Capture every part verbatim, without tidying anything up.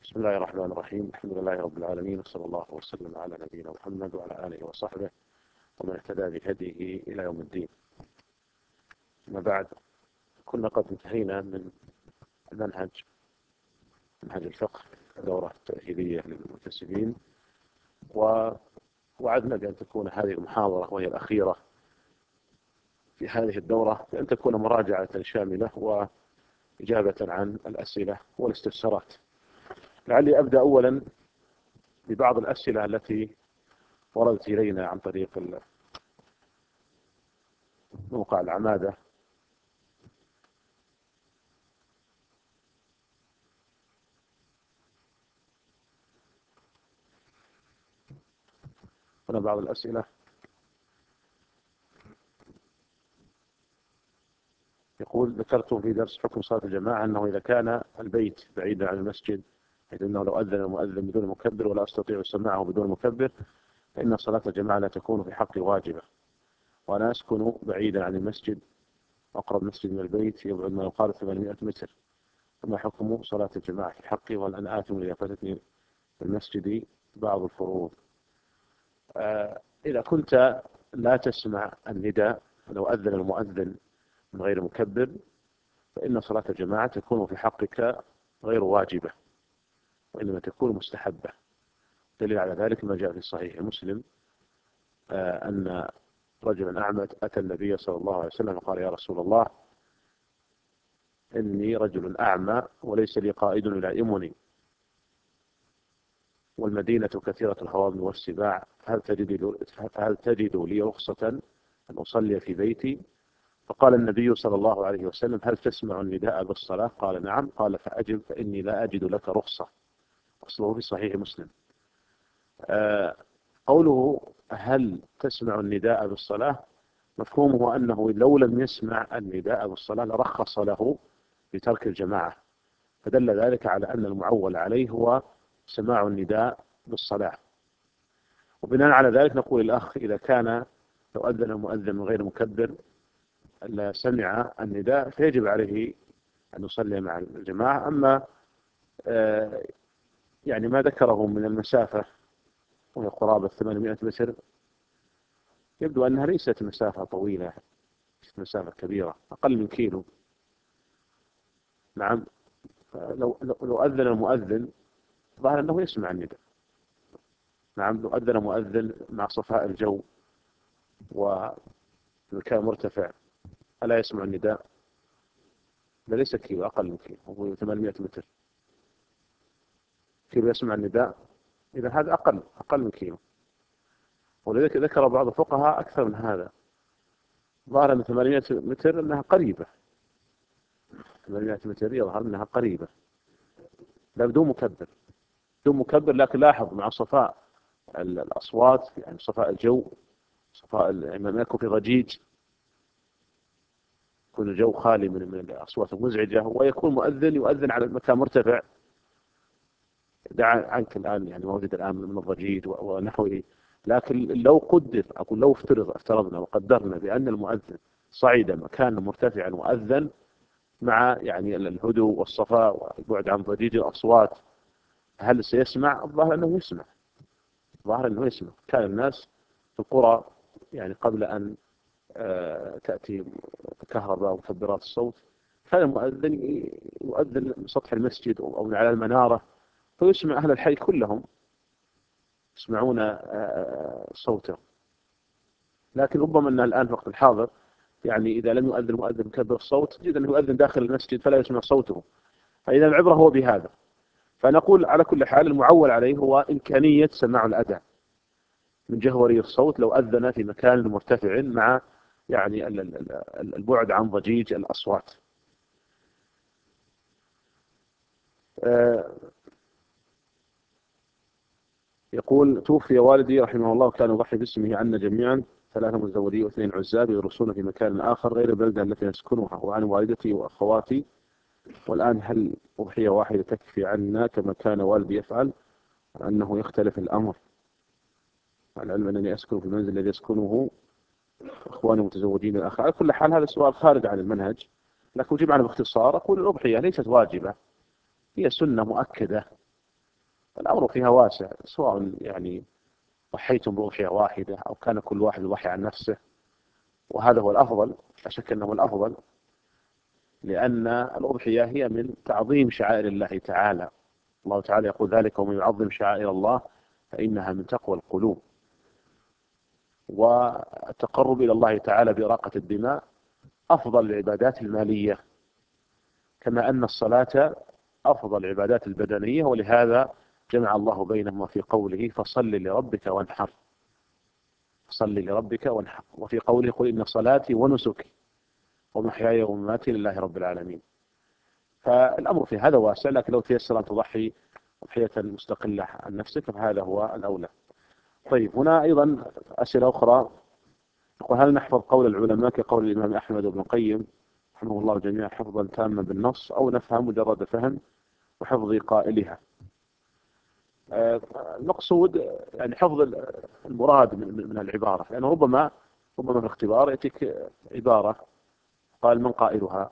بسم الله الرحمن الرحيم. الحمد لله رب العالمين، وصلى الله وسلم على نبينا محمد وعلى آله وصحبه ومن اهتدى بهديه إلى يوم الدين. أما بعد، كنا قد انتهينا من المنهج منهج الفقه، دورة تأهيلية للمنتسبين، ووعدنا بأن تكون هذه المحاضرة وهي الأخيرة في هذه الدورة بأن تكون مراجعة شاملة وإجابة عن الأسئلة والاستفسارات. لعلي أبدأ أولا ببعض الأسئلة التي وردت إلينا عن طريق موقع العمادة. هنا بعض الأسئلة. يقول: ذكرتم في درس حكم صلاة الجماعة أنه إذا كان البيت بعيدا عن المسجد، حيث أنه لو أذن المؤذن بدون مكبر ولا أستطيع سماعه بدون مكبر، فإن صلاة الجماعة لا تكون في حقي واجبة، وأنا أسكن بعيدا عن المسجد، أقرب مسجد من البيت يبعد ما يقارب ثمانمائة متر، فما حكم صلاة الجماعة في حقي وأنا آثم إذا فاتتني في المسجد بعض الفروض؟ آه إذا كنت لا تسمع النداء، لو أذن المؤذن من غير مكبر، فإن صلاة الجماعة تكون في حقك غير واجبة، وإنما تكون مستحبة. دليل على ذلك ما جاء في صحيح مسلم آه أن رجلا أعمى أتى النبي صلى الله عليه وسلم وقال: يا رسول الله، إني رجل أعمى وليس لي قائد يلائمني، والمدينة كثيرة الهوام والسباع، هل تجد فهل تجد لي رخصة أن أصلي في بيتي؟ فقال النبي صلى الله عليه وسلم: هل تسمع النداء بالصلاة؟ قال: نعم. قال: فأجب، فإني لا أجد لك رخصة. أصله في صحيح مسلم. آه قوله هل تسمع النداء بالصلاة، مفهومه أنه لو لم يسمع النداء بالصلاة لرخص له بترك الجماعة، فدل ذلك على أن المعول عليه هو سماع النداء بالصلاة. وبناء على ذلك نقول الأخ: إذا كان لو أذن المؤذن من غير مكبر لا سمع النداء، فيجب عليه أن يصلي مع الجماعة. أما آه يعني ما ذكره من المسافة وهي قرابة ثمانمائة متر، يبدو أنها ليست مسافة طويلة، مسافة كبيرة، أقل من كيلو. نعم. لو لو أذن المؤذن ظهر أنه يسمع النداء. نعم. لو أذن مؤذن مع صفاء الجو ومكان مرتفع، ألا يسمع النداء؟ ليس كيلو، أقل من كيلو، هو ثمانمائة متر. كيلو يسمع النداء؟ إذا هذا أقل أقل من كيلو. ولذلك ذكر بعض الفقهاء أكثر من هذا. ظهر أن ثمانمائة متر أنها قريبة، ثمانمائة متر يظهر أنها قريبة، لا بدون مكبر، بدون مكبر. لكن لاحظ مع صفاء الأصوات، يعني صفاء الجو، صفاء ما يكون في ضجيج، يكون الجو خالي من من الأصوات المزعجة، ويكون مؤذن يؤذن على مكان مرتفع. دع عنك الآن يعني موجود الآن من الضجيج ونحوه. لكن لو قدر، أقول لو افترض افترضنا وقدرنا بأن المؤذن صعد مكانا مرتفعا وأذن مع يعني الهدوء والصفاء والبعد عن ضجيج الأصوات، هل سيسمع؟ الظاهر أنه يسمع، الظاهر أنه يسمع. كان الناس في القرى يعني قبل أن تأتي كهرباء ومكبرات الصوت، كان المؤذن يؤذن من سطح المسجد أو من على المنارة، فيسمع أهل الحي كلهم يسمعون صوته. لكن ربما أن الآن في الوقت الحاضر يعني إذا لم يؤذن المؤذن مكبر الصوت، تجد أنه يؤذن داخل المسجد فلا يسمع صوته. فإذا العبرة هو بهذا. فنقول على كل حال المعول عليه هو إمكانية سماع الأذان من جهوري الصوت لو أذن في مكان مرتفع مع يعني البعد عن ضجيج الأصوات. يقول: توفي والدي رحمه الله وكان يضحي باسمه عنا جميعا، ثلاثة متزوجين واثنين عزاب يدرسون في مكان آخر غير البلدة التي نسكنها، وعن والدتي وأخواتي، والآن هل أضحية واحدة تكفي عنا كما كان والدي يفعل، أنه يختلف الأمر؟ مع العلم أنني أسكن في المنزل الذي يسكنه إخواني متزوجين الآخر. على كل حال هذا السؤال خارج عن المنهج، لكن أجيب عنه باختصار. أقول: الأضحية ليست واجبة، هي سنة مؤكدة الأمر فيها واسع، سواء يعني ضحيتم بأضحية واحدة أو كان كل واحد يضحي عن نفسه، وهذا هو الأفضل، لا شك أنه الأفضل، لأن الأضحية هي من تعظيم شعائر الله تعالى. الله تعالى يقول ذلك: ومن يعظم شعائر الله فإنها من تقوى القلوب. والتقرب إلى الله تعالى بإراقة الدماء أفضل العبادات المالية، كما أن الصلاة أفضل العبادات البدنية، ولهذا جمع الله بينهما في قوله: فصل لربك وانحر. فصل لربك وانحر. وفي قوله: قل إن صلاتي ونسكي ومحياي ومماتي لله رب العالمين. فالأمر في هذا واسع، لكن لو تيسر أن تضحي أضحية مستقلة عن نفسك فهذا هو الأولى. طيب، هنا أيضا أسئلة أخرى. يقول: هل نحفظ قول العلماء كقول الإمام أحمد وابن القيم رحمه الله جميعا حفظا تاما بالنص، أو نفهم مجرد فهم وحفظ قائلها؟ المقصود يعني حفظ المراد من العبارة، لأنه ربما ربما في الاختبار يأتيك عبارة قال: من قائلها؟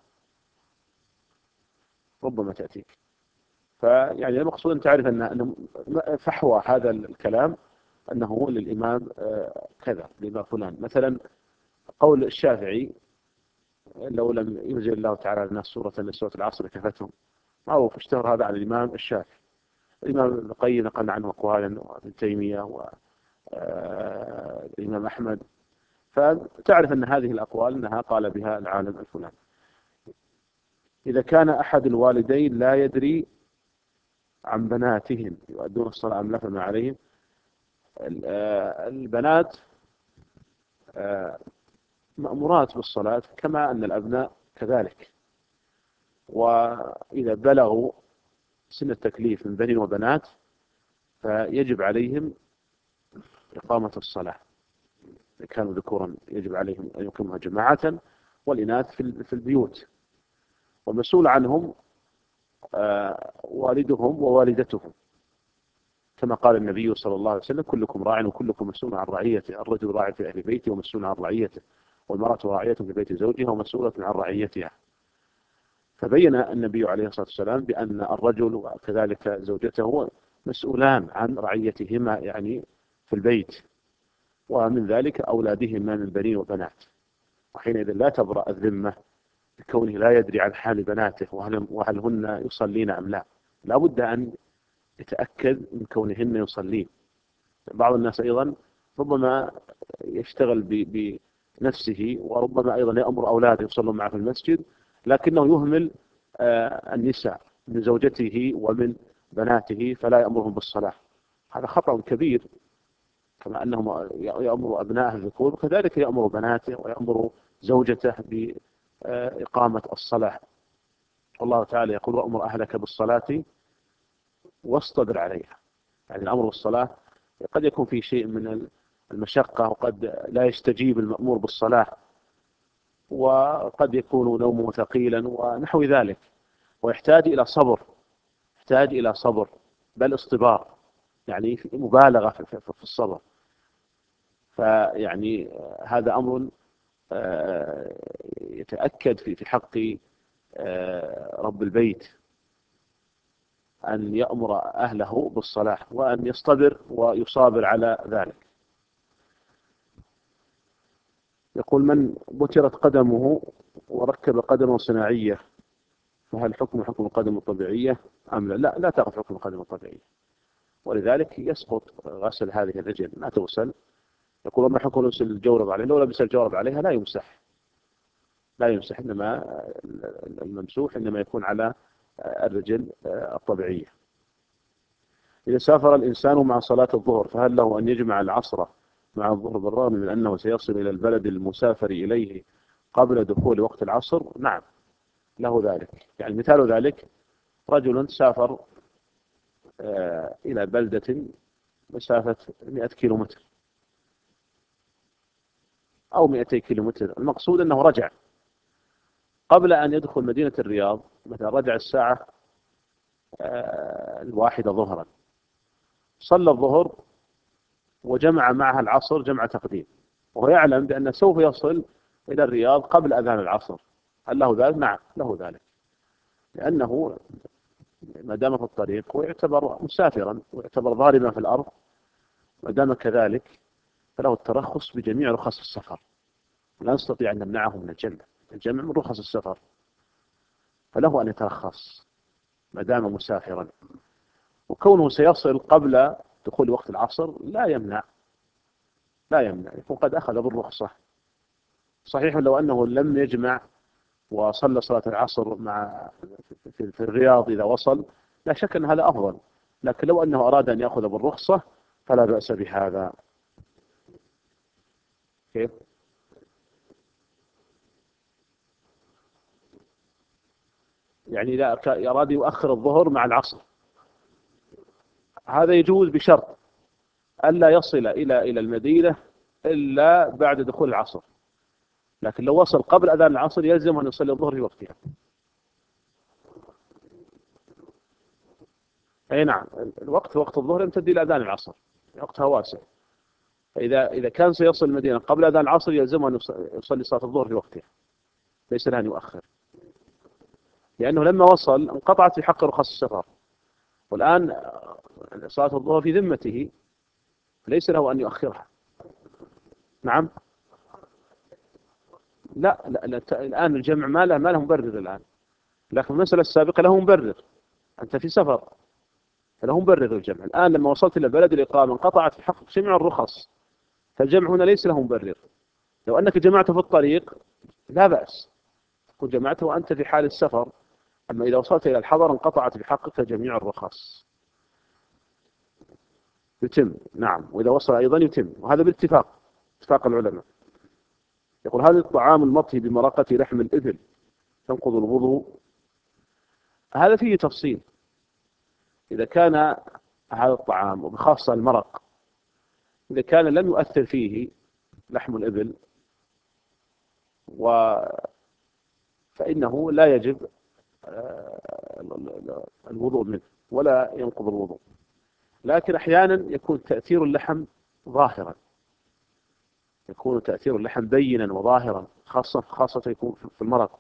ربما تأتيك. فيعني المقصود أن تعرف أن فحوى هذا الكلام أنه للإمام كذا، لما فلان. مثلا قول الشافعي: لو لم ينزل الله تعالى على الناس سورة لسورة العصر كفتهم، معروف، اشتهر هذا عن الإمام الشافعي. الإمام ابن القيم نقل عنه أقوالا، وابن تيمية والإمام أحمد. فتعرف أن هذه الأقوال أنها قال بها العالم الفلاني. إذا كان أحد الوالدين لا يدري عن بناتهم يؤدون الصلاة أم لا فما عليهم. البنات مأمورات بالصلاة كما أن الأبناء كذلك، وإذا بلغوا سن التكليف من بنين وبنات فيجب عليهم إقامة الصلاة. إذا كانوا ذكورا يجب عليهم أن يقيموها جماعة، والإناث في البيوت، والمسؤول عنهم والدهم ووالدتهم، كما قال النبي صلى الله عليه وسلم: كلكم راع وكلكم مسؤول عن رعيته، الرجل راع في أهل بيته ومسؤول عن رعيته، والمرأة راعية في بيت زوجها ومسؤولة عن رعيتها. فبين النبي عليه الصلاة والسلام بأن الرجل وكذلك زوجته مسؤولان عن رعيتهما يعني في البيت، ومن ذلك أولادهما من بنين وبنات. وحينئذ لا تبرأ الذمة بكونه لا يدري عن حال بناته وهل, وهل هن يصلين أم لا. لا بد أن يتأكد من كونهن يصلين. بعض الناس أيضا ربما يشتغل بنفسه، وربما أيضا يأمر أولاده يصلون معه في المسجد، لكنه يهمل النساء من زوجته ومن بناته فلا يأمرهم بالصلاة. هذا خطأ كبير، كما أنه يأمر أبنائه الذكور وكذلك يأمر بناته ويأمر زوجته بإقامة الصلاة. والله تعالى يقول: وأمر أهلك بالصلاة واصطبر عليها. يعني الأمر بالصلاة قد يكون في شيء من المشقة، وقد لا يستجيب المأمور بالصلاة، وقد يكون نومه ثقيلا ونحو ذلك، ويحتاج إلى صبر، يحتاج إلى صبر بل اصطبار، يعني مبالغة في الصبر. فيعني هذا أمر يتأكد في حق رب البيت أن يأمر أهله بالصلاة وأن يصطبر ويصابر على ذلك. يقول: من بترت قدمه وركب قدمه صناعية فهل حكم حكم القدم الطبيعية أم لا؟ لا, لا تأخذ حكم القدم الطبيعية، ولذلك يسقط غسل هذه الرجل، ما تغسل. يقول: ما حكم لبس الجورب عليه؟ لو لبس الجورب عليها لا يمسح، لا يمسح، إنما الممسوح إنما يكون على الرجل الطبيعية. إذا سافر الإنسان مع صلاة الظهر فهل له أن يجمع العصر مع الظهر بالرغم من أنه سيصل إلى البلد المسافر إليه قبل دخول وقت العصر؟ نعم، له ذلك. يعني مثال ذلك: رجل سافر إلى بلدة مسافة مئة كيلومتر أو مئتي كيلومتر، المقصود أنه رجع قبل أن يدخل مدينة الرياض، مثلا رجع الساعة الواحدة ظهرا، صلى الظهر وجمع معها العصر جمع تقديم، وهو يعلم بأنه سوف يصل إلى الرياض قبل أذان العصر، هل له ذلك؟ نعم له ذلك، لأنه ما دام في الطريق ويعتبر مسافرا ويعتبر ضاربا في الأرض، ما دام كذلك فله الترخص بجميع رخص السفر، لا نستطيع أن نمنعه من الجمع. الجمع من رخص السفر، فله أن يترخص ما دام مسافرا. وكونه سيصل قبل دخول وقت العصر لا يمنع، لا يمنع يكون قد أخذ بالرخصة. صحيح لو أنه لم يجمع وصلى صلاة العصر مع في في الرياض إذا وصل، لا شك أن هذا أفضل، لكن لو أنه أراد أن يأخذ بالرخصة فلا بأس بهذا. كيف؟ يعني إذا أراد يؤخر الظهر مع العصر هذا يجوز بشرط ألا يصل إلى إلى المدينة إلا بعد دخول العصر، لكن لو وصل قبل أذان العصر يلزم أن يصلي الظهر في وقتها. أي نعم، الوقت وقت الظهر يمتد إلى أذان العصر، وقتها واسع. فإذا إذا كان سيصل المدينة قبل أذان العصر يلزم أن يصلي صلاة الظهر في وقتها، ليس له أن يؤخر، لأنه لما وصل انقطعت في حق رخص السفر، والآن صلاة الظهر في ذمته ليس له أن يؤخرها. نعم. لا, لا, لا الآن الجمع ما له ما له مبرر الآن، لكن المسألة السابقة له مبرر، أنت في سفر فله مبرر الجمع. الآن لما وصلت إلى بلد الإقامة انقطعت في حق جميع الرخص، فالجمع هنا ليس له مبرر. لو أنك جمعته في الطريق لا بأس، تكون جمعته وأنت في حال السفر، أما إذا وصلت إلى الحضر انقطعت بحقك جميع الرخص. يتم، نعم، وإذا وصل أيضا يتم، وهذا باتفاق اتفاق العلماء. يقول هل الطعام المطهي بمرقة لحم الإبل تنقض الوضوء؟ هذا فيه تفصيل. إذا كان هذا الطعام وبخاصة المرق إذا كان لم يؤثر فيه لحم الإبل و فإنه لا يجب الوضوء منه ولا ينقض الوضوء. لكن أحيانا يكون تأثير اللحم ظاهرا، يكون تأثير اللحم بينا وظاهرا، خاصة خاصة يكون في المرق،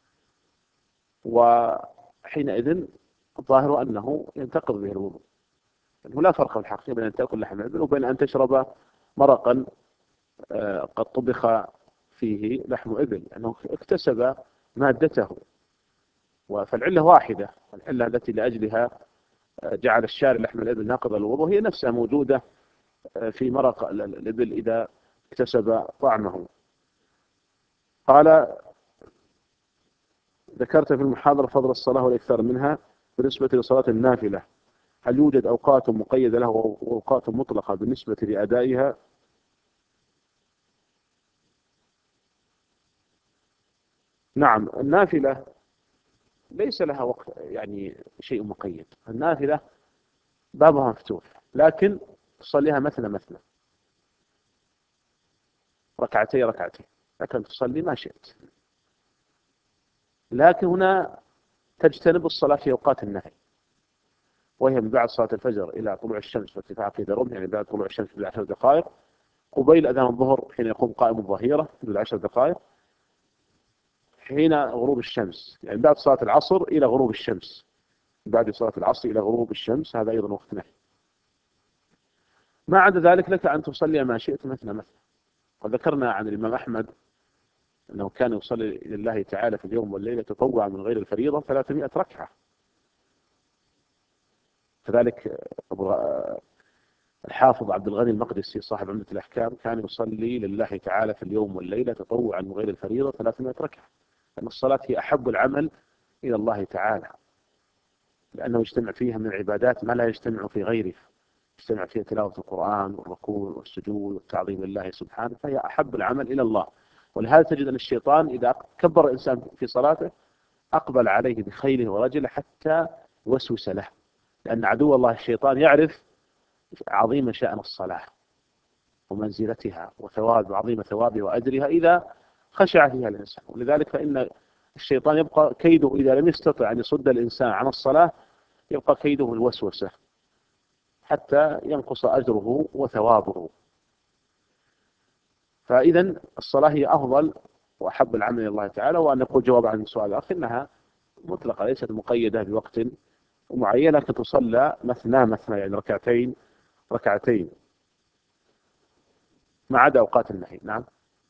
وحينئذ الظاهر أنه ينتقض به الوضوء. أنه لا فرق في الحقيقة بين أن تأكل لحم الإبل وبين أن تشرب مرقا قد طبخ فيه لحم إبل، أنه اكتسب مادته، فالعلة واحدة. العلة التي لأجلها جعل الشارع لحم الإبل ناقض الوضوء هي نفسها موجودة في مرق الإبل إذا اكتسب طعمه. قال ذكرت في المحاضرة فضل الصلاة والإكثار منها بالنسبة لصلاة النافلة، هل يوجد أوقات مقيدة له وأوقات مطلقة بالنسبة لأدائها؟ نعم، النافلة ليس لها وقت، يعني شيء مقيد. النافلة بابها مفتوح، لكن تصليها مثنى مثنى، ركعتين ركعتين، لكن تصلي ما شئت. لكن هنا تجتنب الصلاة في أوقات النهي، وهي من بعد صلاة الفجر إلى طلوع الشمس وارتفاع في درهم، يعني بعد طلوع الشمس بالعشر دقائق، قبيل أذان الظهر حين يقوم قائم الظهيرة بالعشر دقائق، حين غروب الشمس، يعني بعد صلاة العصر إلى غروب الشمس، بعد صلاة العصر إلى غروب الشمس هذا أيضا وقت نهي. ما عدا ذلك لك أن تصلي ما شئت مثنى مثنى. وذكرنا عن الإمام أحمد أنه كان يصلي لله تعالى في اليوم والليلة تطوعا من غير الفريضة ثلاثمائة ركعة. كذلك الحافظ عبد الغني المقدسي صاحب عمدة الأحكام كان يصلي لله تعالى في اليوم والليلة تطوعا من غير الفريضة ثلاثمائة ركعة، لأن الصلاة هي أحب العمل إلى الله تعالى، لأنه يجتمع فيها من العبادات ما لا يجتمع في غيره، يجتمع فيها تلاوة القرآن والركوع والسجود والتعظيم لله سبحانه، فهي أحب العمل إلى الله. ولهذا تجد أن الشيطان إذا كبر الإنسان في صلاته أقبل عليه بخيله ورجله حتى يوسوس له، لأن عدو الله الشيطان يعرف عظيم شأن الصلاة ومنزلتها وثواب عظيم ثوابها وأجرها إذا خشع فيها الإنسان. ولذلك فإن الشيطان يبقى كيده إذا لم يستطع أن يصد الإنسان عن الصلاة يبقى كيده الوسوسة حتى ينقص أجره وثوابه. فإذا الصلاة هي أفضل وأحب العمل إلى الله تعالى. وأن نقول جواب عن سؤال الأخ إنها مطلقة ليست مقيدة بوقت معينة تصلى مثنى مثنى، يعني ركعتين ركعتين، ما عدا أوقات النهي. نعم.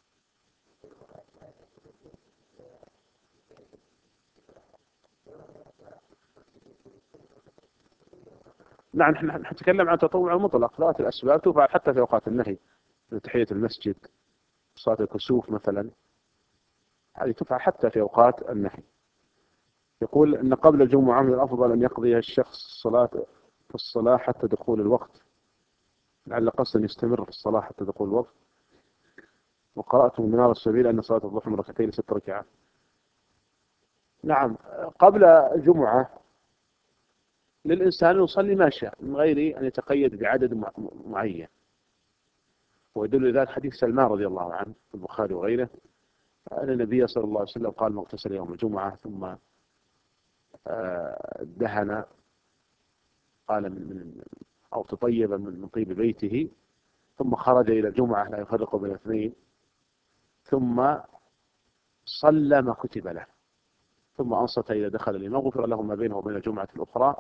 نعم، نحن نتكلم عن تطوع مطلق، ذات الأسباب تفعل حتى في أوقات النهي، تحية المسجد، صلاة الكسوف مثلا، هذه تفعل حتى في أوقات النهي. يقول أن قبل الجمعة من الأفضل أن يقضي الشخص الصلاة في الصلاة حتى دخول الوقت، لعل قصدا يستمر في الصلاة حتى دخول الوقت. وقرأت من منار السبيل أن صلاة الضحى من ركعتين ست ركعات. نعم، قبل الجمعة للإنسان يصلي ما شاء من غير أن يتقيد بعدد معين، ويدل ذلك حديث سلمان رضي الله عنه في البخاري وغيره أن النبي صلى الله عليه وسلم قال: من اغتسل يوم الجمعة ثم دهن، قال من أو تطيب من طيب بيته، ثم خرج إلى الجمعة لا يفرق بين اثنين، ثم صلى ما كتب له، ثم أنصت إذا دخل الإمام غفر له ما بينه وبين الجمعة الأخرى.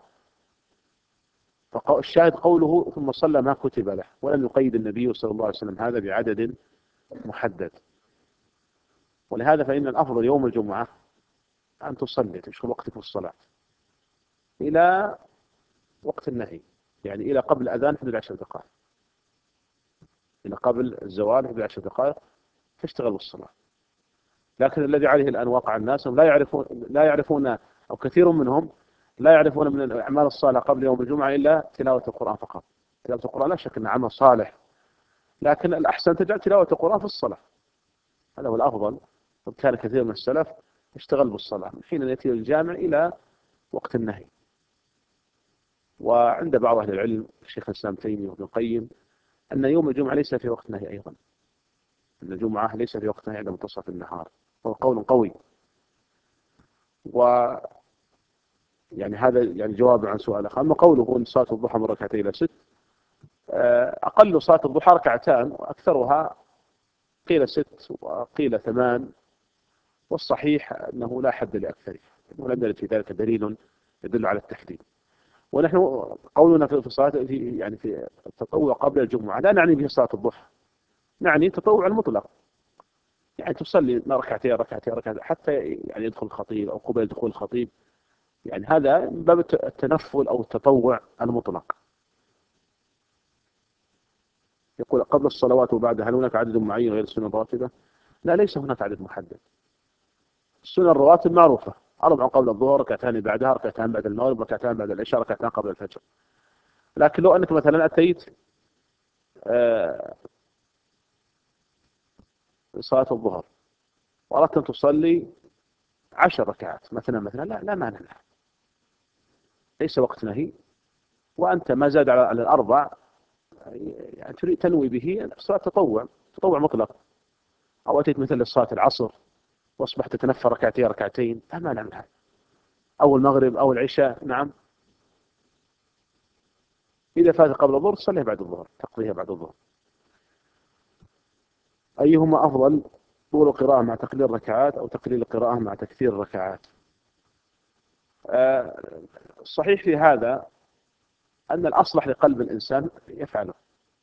فالشاهد قوله ثم صلى ما كتب له، ولم يقيد النبي صلى الله عليه وسلم هذا بعدد محدد. ولهذا فإن الأفضل يوم الجمعة أن تصلي تشغل وقتك في الصلاة إلى وقت النهي، يعني إلى قبل الأذان حدود عشر دقائق، إلى قبل الزوال حدود عشر دقائق تشتغل بالصلاة. لكن الذي عليه الآن واقع الناس هم لا يعرفون لا يعرفون أو كثير منهم لا يعرفون من الأعمال الصالحة قبل يوم الجمعة إلا تلاوة القرآن فقط. تلاوة القرآن لا شك أنه عمل صالح، لكن الأحسن تجعل تلاوة القرآن في الصلاة، هذا هو الأفضل. وكان كثير من السلف اشتغل بالصلاة من حين يأتي الجامع إلى وقت النهي. وعند بعض أهل العلم الشيخ الإسلام تيمية وابن القيم أن يوم الجمعة ليس في وقت نهي أيضا، أن الجمعة ليس في وقت نهي عند منتصف النهار، هو قول قوي. و يعني هذا يعني جواب عن سؤال أخ. أما قوله أن صلاة الضحى من ركعتين إلى ست، أقل صلاة الضحى ركعتان، وأكثرها قيل ست وقيل ثمان، والصحيح أنه لا حد لأكثره، ولم يرد في ذلك دليل يدل على التحديد. ونحن قولنا في صلاة في يعني في التطوع قبل الجمعة لا نعني به صلاة الضحى، نعني التطوع المطلق، يعني تصلي ركعتين ركعتين ركعتين حتى يعني يدخل الخطيب أو قبل دخول الخطيب، يعني هذا من باب التنفل أو التطوع المطلق. يقول قبل الصلوات وبعدها هل هناك عدد معين غير السنة الراتبة؟ لا، ليس هناك عدد محدد. السنة الرواتب معروفة: أربع قبل الظهر، ركعتان بعدها، ركعتان بعد المغرب، ركعتان بعد العشاء، ركعتان قبل الفجر. لكن لو أنك مثلا أتيت آه صلاة الظهر وأردت أن تصلي عشر ركعات مثلا مثلا لا لا مانع لها، ليس وقت نهي، وأنت ما زاد على الأربع يعني تريد تنوي به صلاة تطوع تطوع مطلق. أو أتيت مثل صلاة العصر وأصبحت تتنفى ركعتين ركعتين لا مانع منها، أو المغرب أو العشاء. نعم، إذا فات قبل الظهر تصليها بعد الظهر، تقضيها بعد الظهر. أيهما أفضل، طول القراءة مع تقليل الركعات أو تقليل القراءة مع تكثير الركعات؟ آه الصحيح في هذا أن الأصلح لقلب الإنسان يفعله،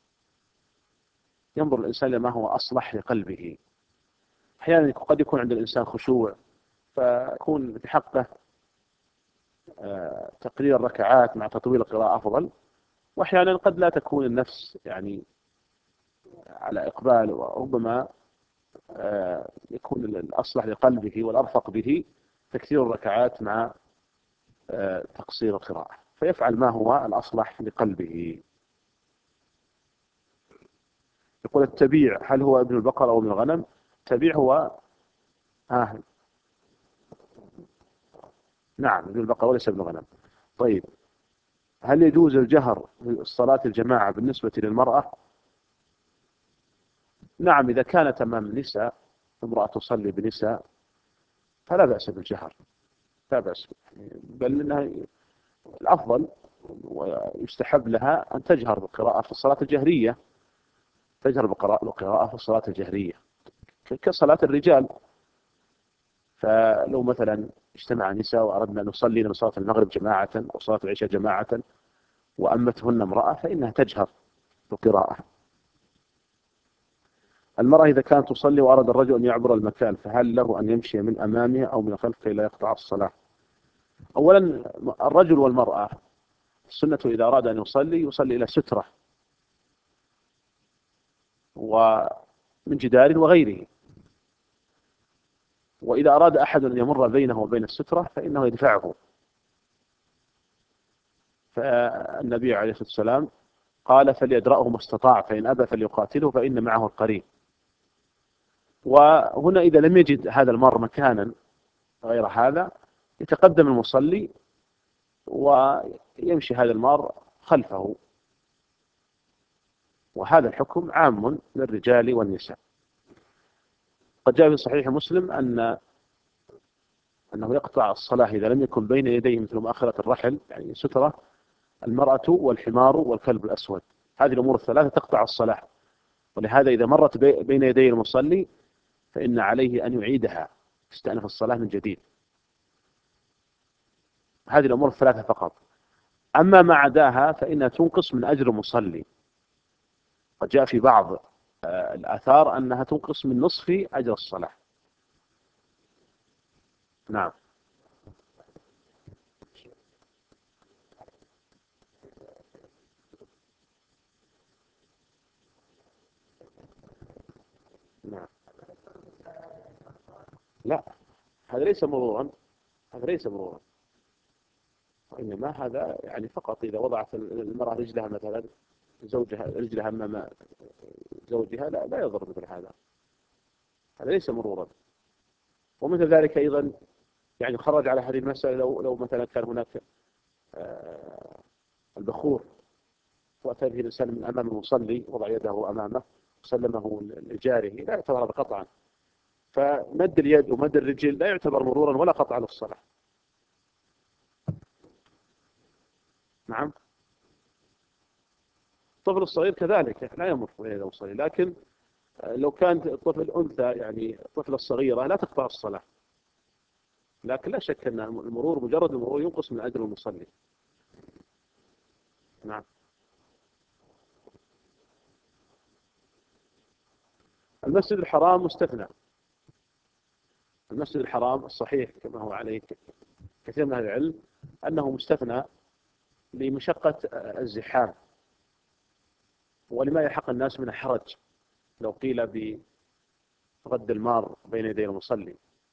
ينظر الإنسان لما هو أصلح لقلبه. أحيانا قد يكون عند الإنسان خشوع فيكون بحقه آه تقليل الركعات مع تطويل القراءة أفضل، وأحيانا قد لا تكون النفس يعني على إقبال، وربما آه يكون الأصلح لقلبه والأرفق به تكثير الركعات مع آه تقصير القراءة، فيفعل ما هو الأصلح لقلبه. يقول التبيع هل هو ابن البقر أو ابن الغنم؟ التبيع هو آه نعم ابن البقر وليس ابن الغنم. طيب، هل يجوز الجهر في صلاة الجماعة بالنسبة للمرأة؟ نعم، إذا كانت أمام نساء، امرأة تصلي بنساء فلا بأس بالجهر، لا بأس، بل إنها الأفضل ويستحب لها أن تجهر بالقراءة في الصلاة الجهرية، تجهر بالقراءة في الصلاة الجهرية كصلاة الرجال. فلو مثلا اجتمع نساء وأردنا أن نصلي من صلاة المغرب جماعة أو صلاة العشاء جماعة وأمتهن امرأة فإنها تجهر بالقراءة. المرأة إذا كانت تصلي وأراد الرجل أن يعبر المكان فهل له أن يمشي من أمامها أو من خلفه كي لا يقطع الصلاة؟ أولا الرجل والمرأة السنة إذا أراد أن يصلي يصلي إلى سترة ومن جدار وغيره، وإذا أراد أحد أن يمر بينه وبين السترة فإنه يدفعه. فالنبي عليه الصلاة والسلام قال فليدرأه ما استطاع فإن أبى فليقاتله فإن معه القرين. وهنا إذا لم يجد هذا المار مكانا غير هذا يتقدم المصلي ويمشي هذا المار خلفه، وهذا الحكم عام للرجال والنساء. قد جاء في صحيح مسلم أن أنه يقطع الصلاة إذا لم يكن بين يديه مثل مؤخرة الرحل يعني سترة المرأة والحمار والكلب الأسود، هذه الأمور الثلاثة تقطع الصلاة، ولهذا إذا مرت بين يدي المصلي فإن عليه أن يعيدها يستأنف الصلاة من جديد. هذه الأمور الثلاثة فقط، أما ما عداها فإنها تنقص من أجر المصلي. قد جاء في بعض الآثار أنها تنقص من نصف أجر الصلاة. نعم. نعم. لا، هذا ليس مرورا، هذا ليس مرورا، وإنما هذا يعني فقط إذا وضعت المرأة رجلها مثلا زوجها رجلها أمام زوجها لا لا يضر مثل هذا، هذا ليس مرورا. ومثل ذلك أيضا يعني خرج على هذه المسألة لو لو مثلا كان هناك آه البخور وأتى به الإنسان من أمام المصلي وضع يده أمامه وسلمه لجاره لا يعتبر هذا قطعا، فمد اليد ومد الرجل لا يعتبر مرورا ولا قطعا للصلاة. نعم. الطفل الصغير كذلك لا يمر بين يدي المصلي، لكن لو كانت الطفل أنثى يعني الطفلة الصغيرة لا تقطع الصلاة، لكن لا شك أن المرور مجرد المرور ينقص من أجر المصلي. نعم. المسجد الحرام مستثنى، المسجد الحرام الصحيح كما هو عليه كثير من أهل العلم أنه مستثنى لمشقة الزحام ولما يلحق الناس من الحرج لو قيل برد المار بين يدي المصلي.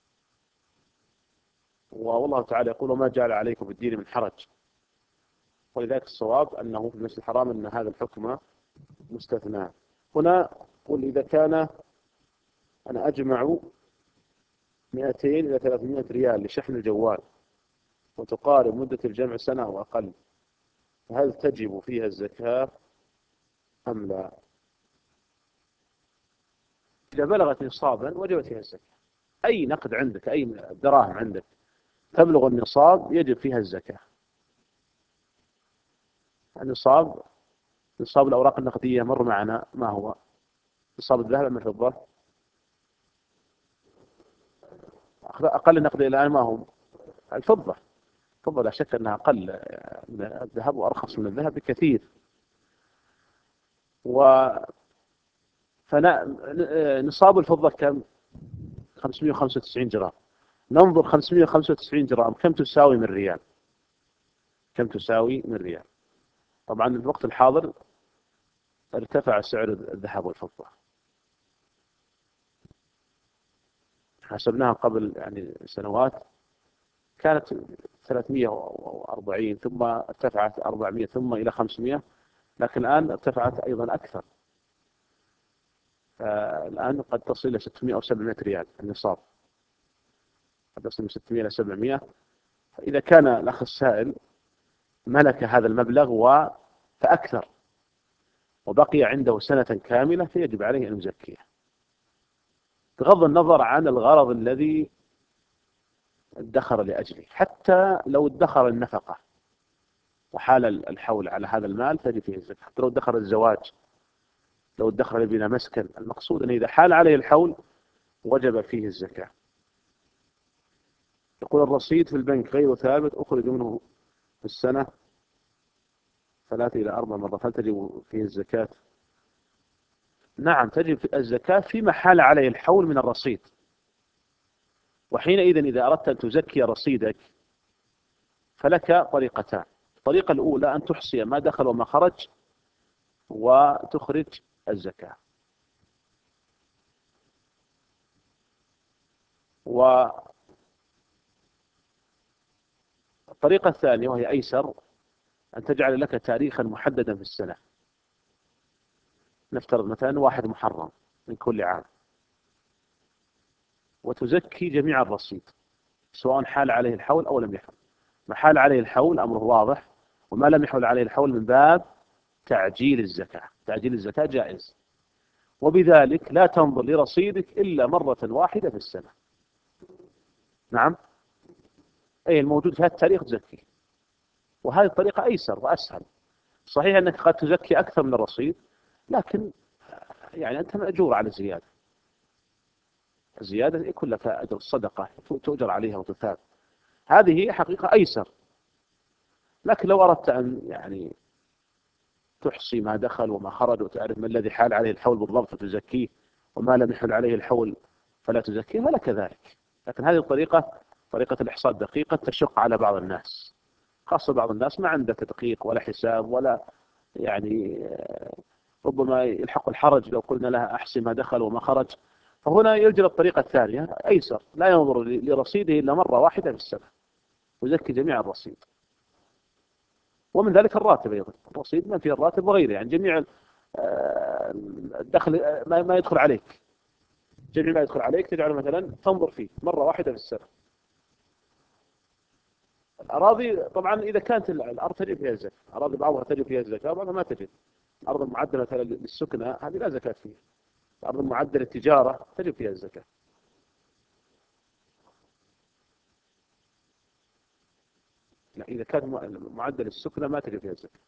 والله تعالى يقول وما جعل عليكم في الدين من حرج، ولذلك الصواب أنه في المسجد الحرام أن هذا الحكم مستثنى. هنا قل إذا كان أنا أجمع مئتين إلى ثلاثمائة ريال لشحن الجوال وتقارب مدة الجمع سنة أو أقل، هل تجب فيها الزكاة أم لا؟ إذا بلغت نصابا وجبت فيها الزكاة. أي نقد عندك، أي دراهم عندك تبلغ النصاب يجب فيها الزكاة. النصاب نصاب الأوراق النقدية مر معنا ما هو نصاب الذهب أم الفضة؟ أقل النقد الآن ما هو الفضة. الفضة لا شك أنها أقل من الذهب وأرخص من الذهب بكثير. و فنصاب الفضة كم؟ خمسمائة وخمسة وتسعين جرام. ننظر خمسمائة وخمسة وتسعين جرام كم تساوي من ريال؟ كم تساوي من ريال؟ طبعا في الوقت الحاضر ارتفع سعر الذهب والفضة، حسبناها قبل يعني سنوات كانت ثلاثمائة وأربعين ثم ارتفعت أربعمائة ثم إلى خمسمائة، لكن الآن ارتفعت أيضا أكثر، الآن قد تصل إلى ستمائة أو سبعمائة ريال النصاب، قد تصل من ستمائة إلى سبعمائة. فإذا كان الأخ السائل ملك هذا المبلغ و فأكثر وبقي عنده سنة كاملة فيجب عليه أن يزكيه بغض النظر عن الغرض الذي ادخر لأجله. حتى لو ادخر النفقة وحال الحول على هذا المال تجب فيه الزكاة، حتى لو ادخر الزواج، لو ادخر لبناء مسكن، المقصود أن إذا حال عليه الحول وجب فيه الزكاة. يقول الرصيد في البنك غير ثابت، أخرج منه في السنة ثلاث إلى أربع مرات، هل تجب فيه الزكاة؟ نعم تجب الزكاة فيما حال عليه الحول من الرصيد. وحينئذ إذا أردت أن تزكي رصيدك فلك طريقتان. الطريقة الأولى أن تحصي ما دخل وما خرج وتخرج الزكاة. والطريقة الثانية وهي أيسر أن تجعل لك تاريخا محددا في السنة، نفترض مثلا واحد محرم من كل عام، وتزكي جميع الرصيد سواء حال عليه الحول أو لم يحل. ما حال عليه الحول أمره واضح، وما لم يحل عليه الحول من باب تعجيل الزكاة. تعجيل الزكاة جائز، وبذلك لا تنظر لرصيدك إلا مرة واحدة في السنة. نعم، أي الموجود في هذا التاريخ تزكي، وهذه الطريقة أيسر وأسهل. صحيح أنك قد تزكي أكثر من الرصيد، لكن يعني أنت مأجور على الزيادة. الزيادة يكون لك أجر الصدقة تؤجر عليها وتثاب. هذه حقيقة أيسر. لكن لو أردت أن يعني تحصي ما دخل وما خرج وتعرف ما الذي حال عليه الحول بالضبط فتزكيه، وما لم يحل عليه الحول فلا تزكيه، فلك ذلك. لكن هذه الطريقة، طريقة الإحصاء الدقيقة، تشق على بعض الناس، خاصة بعض الناس ما عنده تدقيق ولا حساب ولا يعني ربما يلحق الحرج لو قلنا لها أحصي ما دخل وما خرج. فهنا يرجع الطريقة الثانية أيسر، لا ينظر لرصيده إلا مرة واحدة في السنة ويزكي جميع الرصيد. ومن ذلك الراتب أيضا، الرصيد ما فيه الراتب وغيره، يعني جميع الدخل ما يدخل عليك، جميع ما يدخل عليك تجعله مثلا تنظر فيه مرة واحدة في السنة. الأراضي طبعا إذا كانت الأرض تجب فيها الزكاة، أراضي بعضها تجب فيها الزكاة وبعضها ما تجب. الأرض المعدلة مثلا للسكنة هذه لا زكاة فيها. الأرض المعدلة للتجارة تجب فيها الزكاة. لا، إذا كان معدل السكنة ما تجب فيها الزكاة.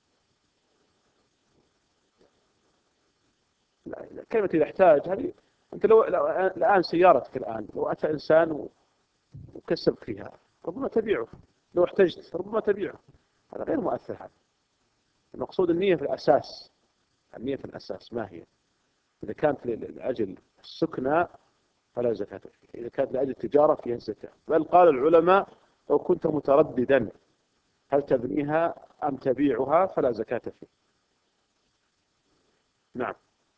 لا، كلمة إذا احتاج هذه، أنت لو الآن سيارتك الآن لو أتى إنسان وكسب فيها ربما تبيعه، لو احتجت ربما تبيعه، هذا غير مؤثر. هذا المقصود النية في الأساس. النية في الأساس ما هي؟ إذا كانت لأجل السكنى فلا زكاة فيه، إذا كانت لأجل التجارة فيها الزكاة. بل قال العلماء لو كنت مترددا هل تبنيها أم تبيعها فلا زكاة فيه. نعم.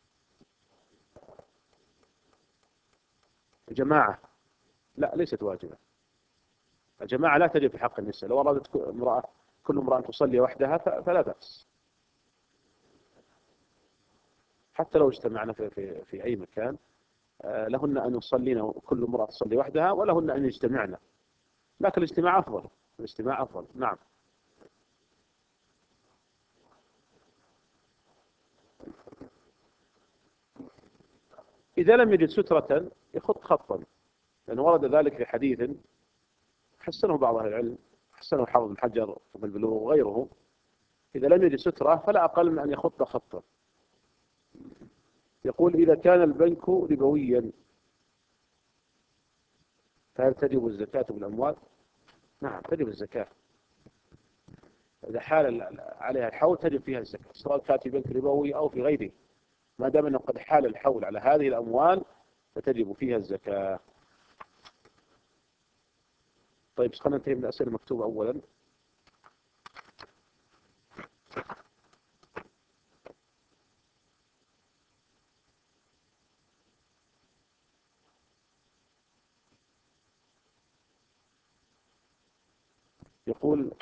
الجماعة لا، ليست واجبة. الجماعة لا تجب في حق النساء. لو أرادت امرأة كل امرأة تصلي وحدها فلا بأس، حتى لو اجتمعنا في, في, في أي مكان لهن أن يصلين كل امرأة تصلي وحدها، ولهن أن يجتمعن، لكن الاجتماع أفضل. الاجتماع أفضل. نعم. إذا لم يجد سترة يخط خطا، لأنه ورد ذلك في حديث حسنه بعض أهل العلم، حسنه حافظ بن حجر وابن البلوغ وغيره. إذا لم يجد سترة فلا أقل من أن يخط خطا. يقول إذا كان البنك ربويا فهل تجب الزكاة بالأموال؟ نعم تجب الزكاة. إذا حال عليها الحول تجب فيها الزكاة، سواء كانت في بنك ربوي أو في غيره، ما دام أنه قد حال الحول على هذه الأموال فتجب فيها الزكاة. طيب خلينا ننتهي من الأسئلة المكتوبة أولا. يقول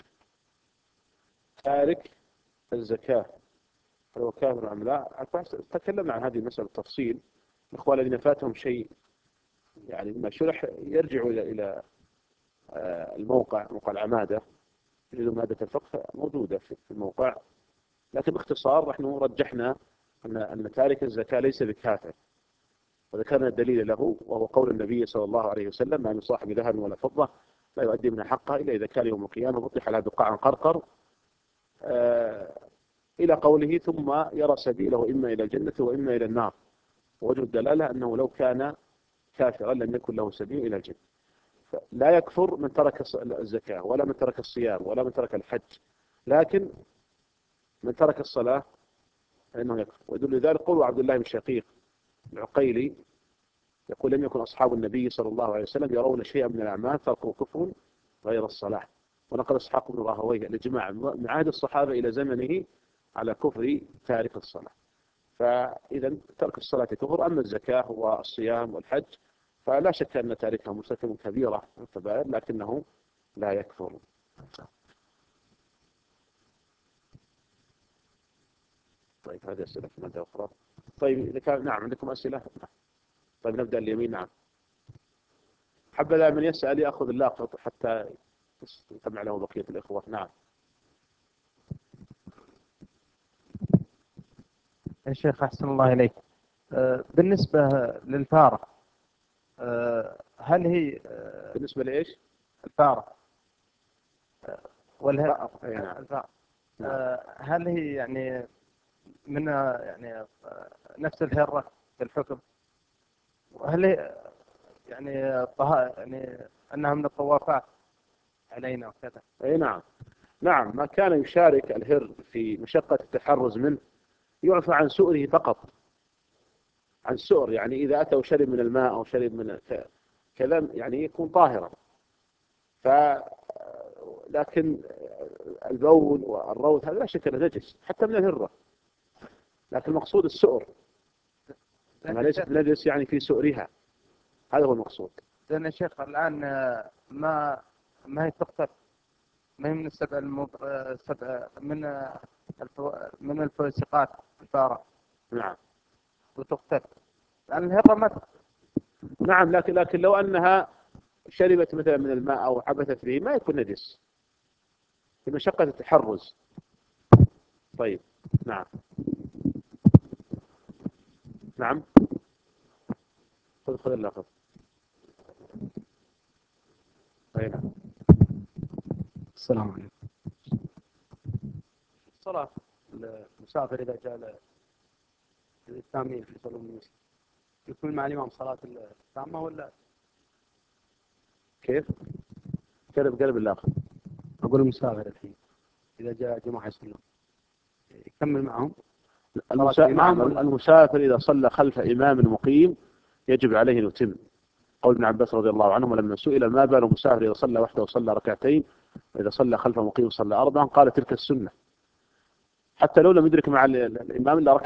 تارك الزكاة هل هو كافر أم لا؟ تكلمنا عن هذه المسألة بالتفصيل. الإخوان الذين فاتهم شيء يعني ما شرح يرجعوا إلى إلى الموقع، موقع العمادة، يجدوا مادة الفقه موجودة في الموقع. لكن باختصار نحن رجحنا أن أن تارك الزكاة ليس بكافر، وذكرنا الدليل له وهو قول النبي صلى الله عليه وسلم: ما من صاحب ذهب ولا فضة لا يؤدي منها حقها إلا إذا كان يوم القيامة بطح لها بقاعا قرقر، آه إلى قوله: ثم يرى سبيله إما إلى الجنة وإما إلى النار. ووجه الدلالة أنه لو كان كافرا لم يكن له سبيل إلى الجنة. لا يكفر من ترك الزكاة ولا من ترك الصيام ولا من ترك الحج، لكن من ترك الصلاة فإنه يكفر. ويدل ذلك قول عبد الله بن شقيق العقيلي يقول: لم يكن أصحاب النبي صلى الله عليه وسلم يرون شيئا من الأعمال تركوا كفر غير الصلاة. ونقل إسحاق بن راهويه الإجماع من عهد الصحابة إلى زمنه على كفر تارك الصلاة. فإذا ترك الصلاة كفر. أما الزكاة والصيام والحج فلا شك أن تاركها مرتكب كبيرة من الكبائر، لكنه لا يكفر. طيب هذه أسئلة في مادة أخرى. طيب إذا كان نعم عندكم أسئلة. طيب نبدأ اليمين. نعم حبذا من يسأل يأخذ اللاقط حتى يتبع له بقية الإخوة. نعم يا شيخ أحسن الله إليك. بالنسبة للفارة، هل هي بالنسبة لإيش؟ الفارة والها... نعم. الفارة هل هي يعني من يعني نفس الهرة في الحكم؟ وهل هي يعني يعني أنها من الطوافات علينا وكذا؟ أي نعم نعم. ما كان يشارك الهر في مشقة التحرز منه يعفى عن سؤره فقط، عن سؤر. يعني إذا أتى وشرب من الماء أو شرب من كذا يعني يكون طاهرا. ف لكن البول والروث هذا لا شك أنه نجس حتى من الهرة، لكن المقصود السؤر. أما ليس نجس يعني في سؤرها، هذا هو المقصود. لأن يا شيخ الآن ما ما هي تقتل، ما هي من السبع المب... سبع من الفو... من الفوسقات الفارة. نعم وتقتل لأن الهرة ما تقتل. نعم لكن لكن لو أنها شربت مثلا من الماء أو حبثت به ما يكون نجس في مشقة التحرز. طيب نعم نعم خذ خذ اللقب. طيب نعم. السلام عليكم. الصلاة المسافر إذا جاء للتامين في صلاة المسجد يكون مع الإمام صلاة التامة ولا كيف؟ قلب قلب الآخر. أقول المسافر الحين إذا جاء جماعة يصلون يكمل معهم؟ المسا... نعم المسافر إذا صلى خلف إمام مقيم يجب عليه أن يتم. قول ابن عباس رضي الله عنه: ولما سئل ما بال المسافر إذا صلى وحده وصلى ركعتين وإذا صلى خلف مقيم صلى أربعا، قال: تلك السنة. حتى لو لم يدرك مع الإمام إلا ركعة